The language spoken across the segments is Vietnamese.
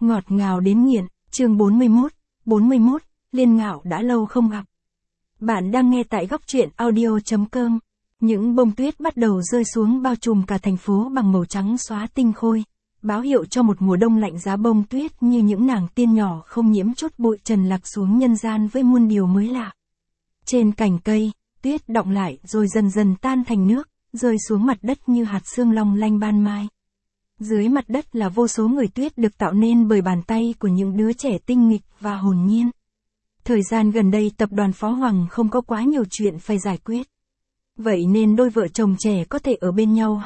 Ngọt ngào đến nghiện, chương 41, Liên Ngạo đã lâu không gặp. Bạn đang nghe tại góc truyện audio.com. Những bông tuyết bắt đầu rơi xuống bao trùm cả thành phố bằng màu trắng xóa tinh khôi, báo hiệu cho một mùa đông lạnh giá. Bông tuyết như những nàng tiên nhỏ không nhiễm chút bụi trần lạc xuống nhân gian với muôn điều mới lạ. Trên cành cây, tuyết đọng lại rồi dần dần tan thành nước, rơi xuống mặt đất như hạt sương long lanh ban mai. Dưới mặt đất là vô số người tuyết được tạo nên bởi bàn tay của những đứa trẻ tinh nghịch và hồn nhiên. Thời gian gần đây tập đoàn Phó Hoàng không có quá nhiều chuyện phải giải quyết. Vậy nên đôi vợ chồng trẻ có thể ở bên nhau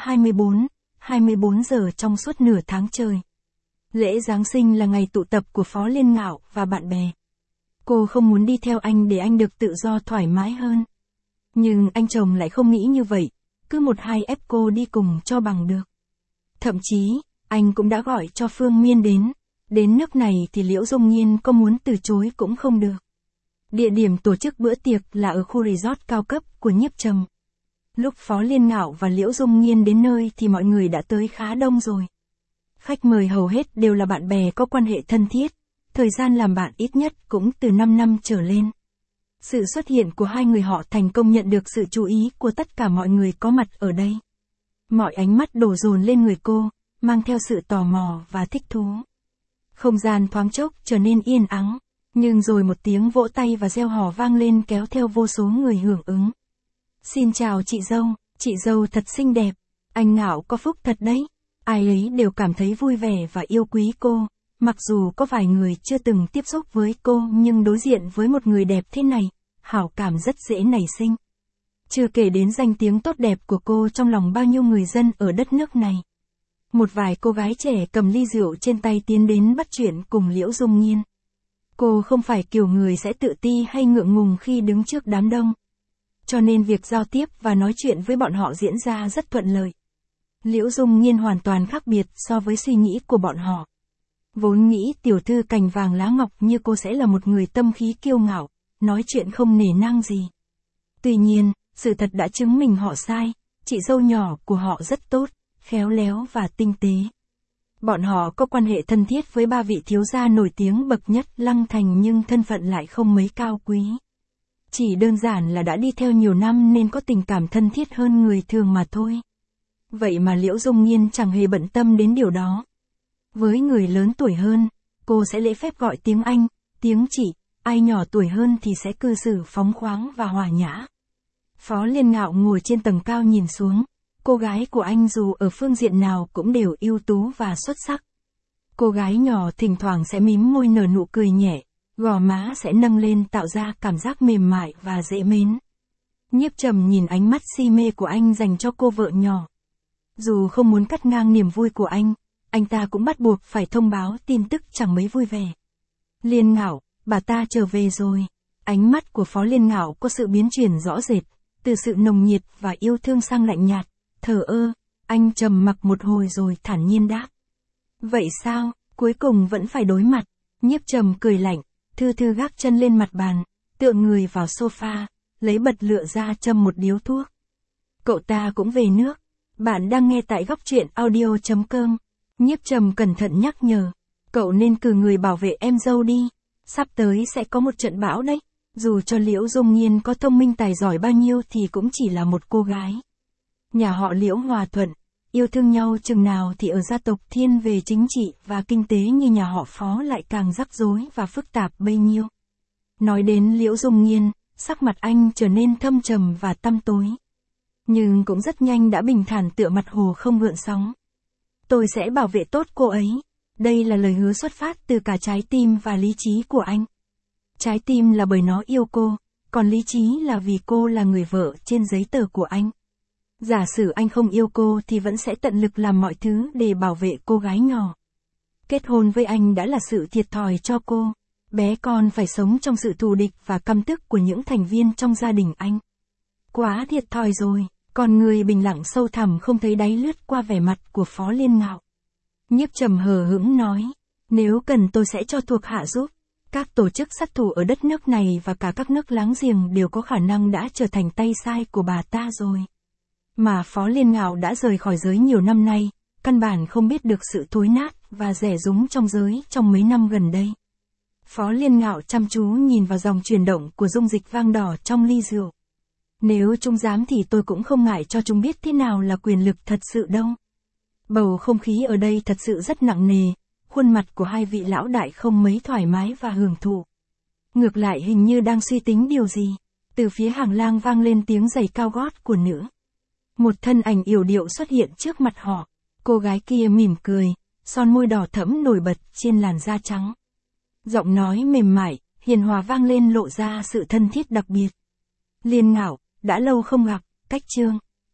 24 giờ trong suốt nửa tháng trời. Lễ Giáng sinh là ngày tụ tập của Phó Liên Ngạo và bạn bè. Cô không muốn đi theo anh để anh được tự do thoải mái hơn. Nhưng anh chồng lại không nghĩ như vậy, cứ một hai ép cô đi cùng cho bằng được. Thậm chí, anh cũng đã gọi cho Phương Miên đến nước này thì Liễu Dung Nhiên có muốn từ chối cũng không được. Địa điểm tổ chức bữa tiệc là ở khu resort cao cấp của Nhiếp Trầm. Lúc Phó Liên Ngạo và Liễu Dung Nhiên đến nơi thì mọi người đã tới khá đông rồi. Khách mời hầu hết đều là bạn bè có quan hệ thân thiết, thời gian làm bạn ít nhất cũng từ 5 năm trở lên. Sự xuất hiện của hai người họ thành công nhận được sự chú ý của tất cả mọi người có mặt ở đây. Mọi ánh mắt đổ dồn lên người cô, mang theo sự tò mò và thích thú. Không gian thoáng chốc trở nên yên ắng, nhưng rồi một tiếng vỗ tay và reo hò vang lên kéo theo vô số người hưởng ứng. Xin chào chị dâu thật xinh đẹp, anh Ngạo có phúc thật đấy. Ai ấy đều cảm thấy vui vẻ và yêu quý cô, mặc dù có vài người chưa từng tiếp xúc với cô nhưng đối diện với một người đẹp thế này, hảo cảm rất dễ nảy sinh. Chưa kể đến danh tiếng tốt đẹp của cô trong lòng bao nhiêu người dân ở đất nước này. Một vài cô gái trẻ cầm ly rượu trên tay tiến đến bắt chuyện cùng Liễu Dung Nhiên. Cô không phải kiểu người sẽ tự ti hay ngượng ngùng khi đứng trước đám đông. Cho nên việc giao tiếp và nói chuyện với bọn họ diễn ra rất thuận lợi. Liễu Dung Nhiên hoàn toàn khác biệt so với suy nghĩ của bọn họ. Vốn nghĩ tiểu thư cành vàng lá ngọc như cô sẽ là một người tâm khí kiêu ngạo, nói chuyện không nể nang gì. Tuy nhiên, sự thật đã chứng minh họ sai, chị dâu nhỏ của họ rất tốt, khéo léo và tinh tế. Bọn họ có quan hệ thân thiết với ba vị thiếu gia nổi tiếng bậc nhất Lăng Thành nhưng thân phận lại không mấy cao quý. Chỉ đơn giản là đã đi theo nhiều năm nên có tình cảm thân thiết hơn người thường mà thôi. Vậy mà Liễu Dung Nhiên chẳng hề bận tâm đến điều đó. Với người lớn tuổi hơn, cô sẽ lễ phép gọi tiếng anh, tiếng chị, ai nhỏ tuổi hơn thì sẽ cư xử phóng khoáng và hòa nhã. Phó Liên Ngạo ngồi trên tầng cao nhìn xuống, cô gái của anh dù ở phương diện nào cũng đều ưu tú và xuất sắc. Cô gái nhỏ thỉnh thoảng sẽ mím môi nở nụ cười nhẹ, gò má sẽ nâng lên tạo ra cảm giác mềm mại và dễ mến. Nhiếp Trầm nhìn ánh mắt si mê của anh dành cho cô vợ nhỏ. Dù không muốn cắt ngang niềm vui của anh ta cũng bắt buộc phải thông báo tin tức chẳng mấy vui vẻ. Liên Ngạo, bà ta trở về rồi. Ánh mắt của Phó Liên Ngạo có sự biến chuyển rõ rệt, từ sự nồng nhiệt và yêu thương sang lạnh nhạt, thờ ơ. Anh trầm mặc một hồi rồi thản nhiên đáp. Vậy sao, cuối cùng vẫn phải đối mặt. Nhiếp Trầm cười lạnh, thư thư gác chân lên mặt bàn, tựa người vào sofa, lấy bật lửa ra châm một điếu thuốc. Cậu ta cũng về nước. Bạn đang nghe tại góc truyện audio.com. Nhiếp Trầm cẩn thận nhắc nhở. Cậu nên cử người bảo vệ em dâu đi. Sắp tới sẽ có một trận bão đấy. Dù cho Liễu Dung Nhiên có thông minh tài giỏi bao nhiêu thì cũng chỉ là một cô gái. Nhà họ Liễu hòa thuận, yêu thương nhau chừng nào thì ở gia tộc thiên về chính trị và kinh tế như nhà họ Phó lại càng rắc rối và phức tạp bấy nhiêu. Nói đến Liễu Dung Nhiên, sắc mặt anh trở nên thâm trầm và tăm tối. Nhưng cũng rất nhanh đã bình thản tựa mặt hồ không gợn sóng. Tôi sẽ bảo vệ tốt cô ấy. Đây là lời hứa xuất phát từ cả trái tim và lý trí của anh. Trái tim là bởi nó yêu cô, còn lý trí là vì cô là người vợ trên giấy tờ của anh. Giả sử anh không yêu cô thì vẫn sẽ tận lực làm mọi thứ để bảo vệ cô gái nhỏ. Kết hôn với anh đã là sự thiệt thòi cho cô. Bé con phải sống trong sự thù địch và căm tức của những thành viên trong gia đình anh. Quá thiệt thòi rồi. Còn người bình lặng sâu thẳm không thấy đáy lướt qua vẻ mặt của Phó Liên Ngạo. Nhiếp Trầm hờ hững nói, nếu cần tôi sẽ cho thuộc hạ giúp. Các tổ chức sát thủ ở đất nước này và cả các nước láng giềng đều có khả năng đã trở thành tay sai của bà ta rồi. Mà Phó Liên Ngạo đã rời khỏi giới nhiều năm nay, căn bản không biết được sự thối nát và rẻ rúng trong giới trong mấy năm gần đây. Phó Liên Ngạo chăm chú nhìn vào dòng chuyển động của dung dịch vang đỏ trong ly rượu. Nếu chúng dám thì tôi cũng không ngại cho chúng biết thế nào là quyền lực thật sự đâu. Bầu không khí ở đây thật sự rất nặng nề, khuôn mặt của hai vị lão đại không mấy thoải mái và hưởng thụ. Ngược lại hình như đang suy tính điều gì. Từ phía hàng lang vang lên tiếng giày cao gót của nữ. Một thân ảnh yểu điệu xuất hiện trước mặt họ. Cô gái kia mỉm cười, son môi đỏ thẫm nổi bật trên làn da trắng. Giọng nói mềm mại, hiền hòa vang lên lộ ra sự thân thiết đặc biệt. Liên Ngạo, đã lâu không gặp, Cách Trương.